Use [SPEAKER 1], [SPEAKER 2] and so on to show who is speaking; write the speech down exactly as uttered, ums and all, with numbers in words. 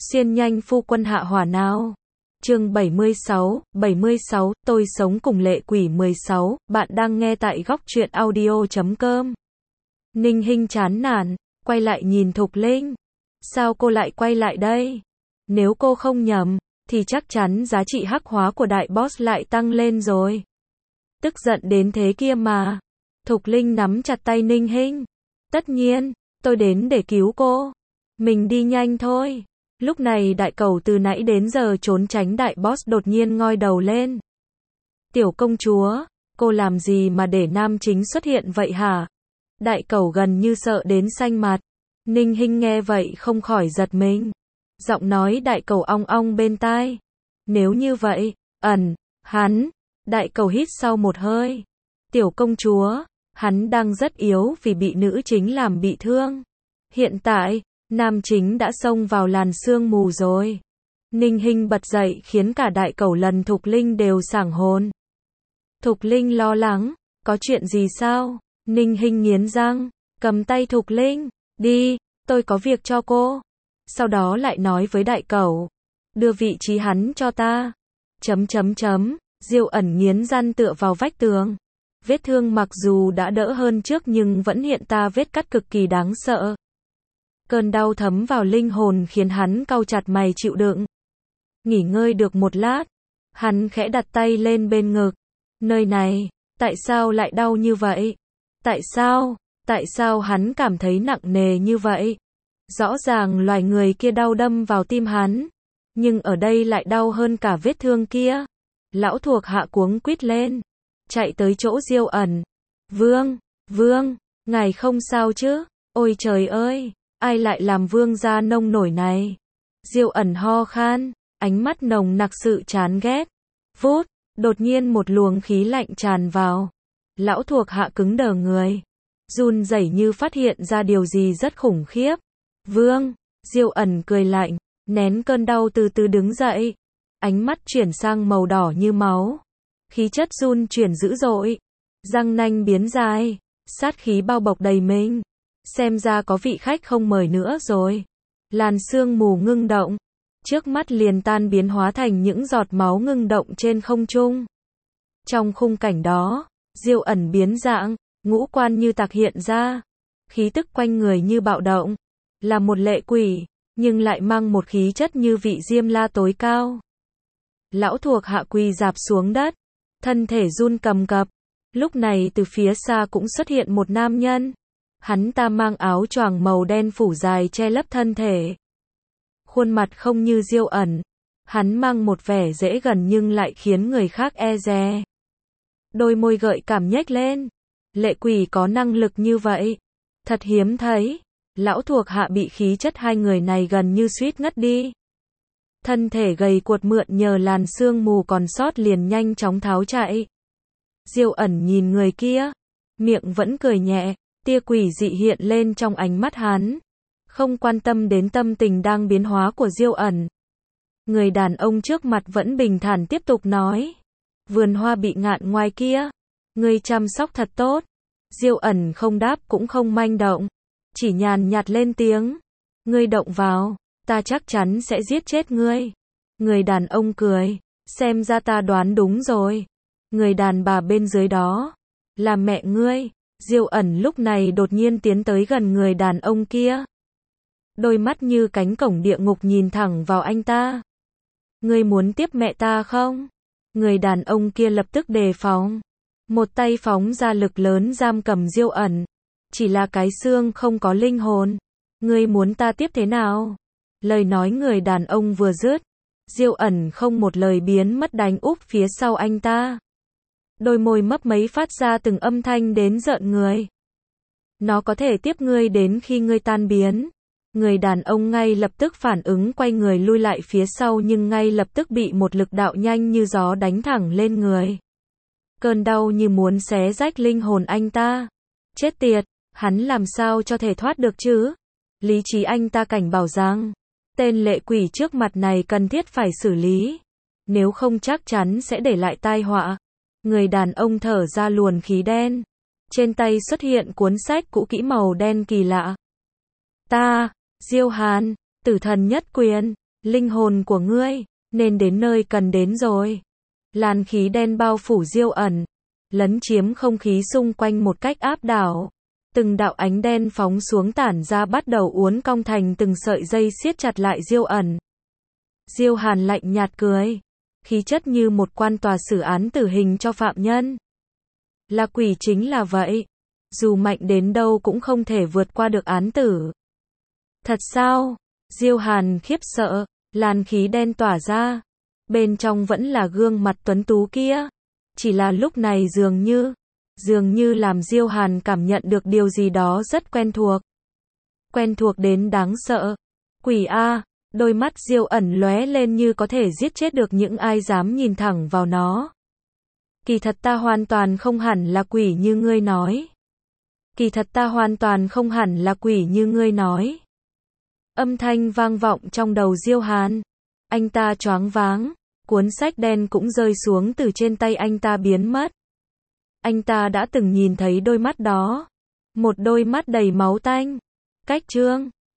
[SPEAKER 1] Xiên nhanh phu quân hạ hỏa nào. Chương bảy mươi sáu, bảy mươi sáu, tôi sống cùng lệ quỷ mười sáu, bạn đang nghe tại góc truyện audio chấm com. Ninh Hinh chán nản, quay lại nhìn Thục Linh. Sao cô lại quay lại đây? Nếu cô không nhầm, thì chắc chắn giá trị hắc hóa của đại boss lại tăng lên rồi. Tức giận đến thế kia mà. Thục Linh nắm chặt tay Ninh Hinh. Tất nhiên, tôi đến để cứu cô. Mình đi nhanh thôi. Lúc này đại cầu từ nãy đến giờ trốn tránh đại boss đột nhiên ngoi đầu lên. Tiểu công chúa, cô làm gì mà để nam chính xuất hiện vậy hả? Đại cầu gần như sợ đến xanh mặt. Ninh Hinh nghe vậy không khỏi giật mình. Giọng nói đại cầu ong ong bên tai. Nếu như vậy, ẩn, hắn. Đại cầu hít sau một hơi. Tiểu công chúa, hắn đang rất yếu vì bị nữ chính làm bị thương. Hiện tại, nam chính đã xông vào làn sương mù rồi. Ninh Hinh bật dậy khiến cả đại cầu lần Thục Linh đều sảng hồn. Thục Linh lo lắng, có chuyện gì sao? Ninh Hinh nghiến răng, cầm tay Thục Linh, đi, tôi có việc cho cô. Sau đó lại nói với đại cầu, đưa vị trí hắn cho ta. Chấm chấm chấm, Diêu ẩn nghiến răng tựa vào vách tường. Vết thương mặc dù đã đỡ hơn trước nhưng vẫn hiện ta vết cắt cực kỳ đáng sợ. Cơn đau thấm vào linh hồn khiến hắn cau chặt mày chịu đựng. Nghỉ ngơi được một lát, hắn khẽ đặt tay lên bên ngực. Nơi này, tại sao lại đau như vậy? Tại sao? Tại sao hắn cảm thấy nặng nề như vậy? Rõ ràng loài người kia đau đâm vào tim hắn, nhưng ở đây lại đau hơn cả vết thương kia. Lão thuộc hạ cuống quýt lên, chạy tới chỗ Diêu ẩn. Vương, vương, ngài không sao chứ? Ôi trời ơi! Ai lại làm vương gia nông nổi này? Diêu ẩn ho khan, ánh mắt nồng nặc sự chán ghét. Vút, đột nhiên một luồng khí lạnh tràn vào. Lão thuộc hạ cứng đờ người, run rẩy như phát hiện ra điều gì rất khủng khiếp. Vương, Diêu ẩn cười lạnh, nén cơn đau từ từ đứng dậy. Ánh mắt chuyển sang màu đỏ như máu. Khí chất run chuyển dữ dội. Răng nanh biến dài, sát khí bao bọc đầy mình. Xem ra có vị khách không mời nữa rồi. Làn sương mù ngưng động, trước mắt liền tan biến hóa thành những giọt máu ngưng động trên không trung. Trong khung cảnh đó, Diêu ẩn biến dạng, ngũ quan như tạc hiện ra. Khí tức quanh người như bạo động. Là một lệ quỷ, nhưng lại mang một khí chất như vị Diêm La tối cao. Lão thuộc hạ quỳ rạp xuống đất, thân thể run cầm cập. Lúc này từ phía xa cũng xuất hiện một nam nhân. Hắn ta mang áo choàng màu đen phủ dài che lấp thân thể. Khuôn mặt không như Diêu ẩn. Hắn mang một vẻ dễ gần nhưng lại khiến người khác e dè. Đôi môi gợi cảm nhếch lên. Lệ quỷ có năng lực như vậy. Thật hiếm thấy. Lão thuộc hạ bị khí chất hai người này gần như suýt ngất đi. Thân thể gầy guộc mượn nhờ làn sương mù còn sót liền nhanh chóng tháo chạy. Diêu ẩn nhìn người kia. Miệng vẫn cười nhẹ. Tia quỷ dị hiện lên trong ánh mắt hắn. Không quan tâm đến tâm tình đang biến hóa của Diêu ẩn. Người đàn ông trước mặt vẫn bình thản tiếp tục nói. Vườn hoa bị ngạn ngoài kia. Ngươi chăm sóc thật tốt. Diêu ẩn không đáp cũng không manh động. Chỉ nhàn nhạt lên tiếng. Ngươi động vào, ta chắc chắn sẽ giết chết ngươi. Người đàn ông cười. Xem ra ta đoán đúng rồi. Người đàn bà bên dưới đó. Là mẹ ngươi. Diêu ẩn lúc này đột nhiên tiến tới gần người đàn ông kia. Đôi mắt như cánh cổng địa ngục nhìn thẳng vào anh ta. Ngươi muốn tiếp mẹ ta không? Người đàn ông kia lập tức đề phòng. Một tay phóng ra lực lớn giam cầm Diêu ẩn. Chỉ là cái xương không có linh hồn. Ngươi muốn ta tiếp thế nào? Lời nói người đàn ông vừa dứt. Diêu ẩn không một lời biến mất đánh úp phía sau anh ta. Đôi môi mấp máy phát ra từng âm thanh đến rợn người. Nó có thể tiếp ngươi đến khi ngươi tan biến. Người đàn ông ngay lập tức phản ứng quay người lui lại phía sau nhưng ngay lập tức bị một lực đạo nhanh như gió đánh thẳng lên người. Cơn đau như muốn xé rách linh hồn anh ta. Chết tiệt, hắn làm sao cho thể thoát được chứ? Lý trí anh ta cảnh bảo rằng, tên lệ quỷ trước mặt này cần thiết phải xử lý. Nếu không chắc chắn sẽ để lại tai họa. Người đàn ông thở ra luồng khí đen. Trên tay xuất hiện cuốn sách cũ kỹ màu đen kỳ lạ. Ta, Diêu Hàn, tử thần nhất quyền. Linh hồn của ngươi, nên đến nơi cần đến rồi. Làn khí đen bao phủ Diêu ẩn, lấn chiếm không khí xung quanh một cách áp đảo. Từng đạo ánh đen phóng xuống tản ra bắt đầu uốn cong thành từng sợi dây siết chặt lại Diêu ẩn. Diêu Hàn lạnh nhạt cười, khí chất như một quan tòa xử án tử hình cho phạm nhân. Là quỷ chính là vậy, dù mạnh đến đâu cũng không thể vượt qua được án tử. Thật sao? Diêu Hàn khiếp sợ, làn khí đen tỏa ra, bên trong vẫn là gương mặt tuấn tú kia, chỉ là lúc này dường như, dường như làm Diêu Hàn cảm nhận được điều gì đó rất quen thuộc. Quen thuộc đến đáng sợ. Quỷ a, đôi mắt Diêu ẩn lóe lên như có thể giết chết được những ai dám nhìn thẳng vào nó. Kỳ thật ta hoàn toàn không hẳn là quỷ như ngươi nói. Kỳ thật ta hoàn toàn không hẳn là quỷ như ngươi nói. Âm thanh vang vọng trong đầu Diêu Hàn. Anh ta choáng váng, cuốn sách đen cũng rơi xuống từ trên tay anh ta biến mất. Anh ta đã từng nhìn thấy đôi mắt đó. Một đôi mắt đầy máu tanh. Cách chương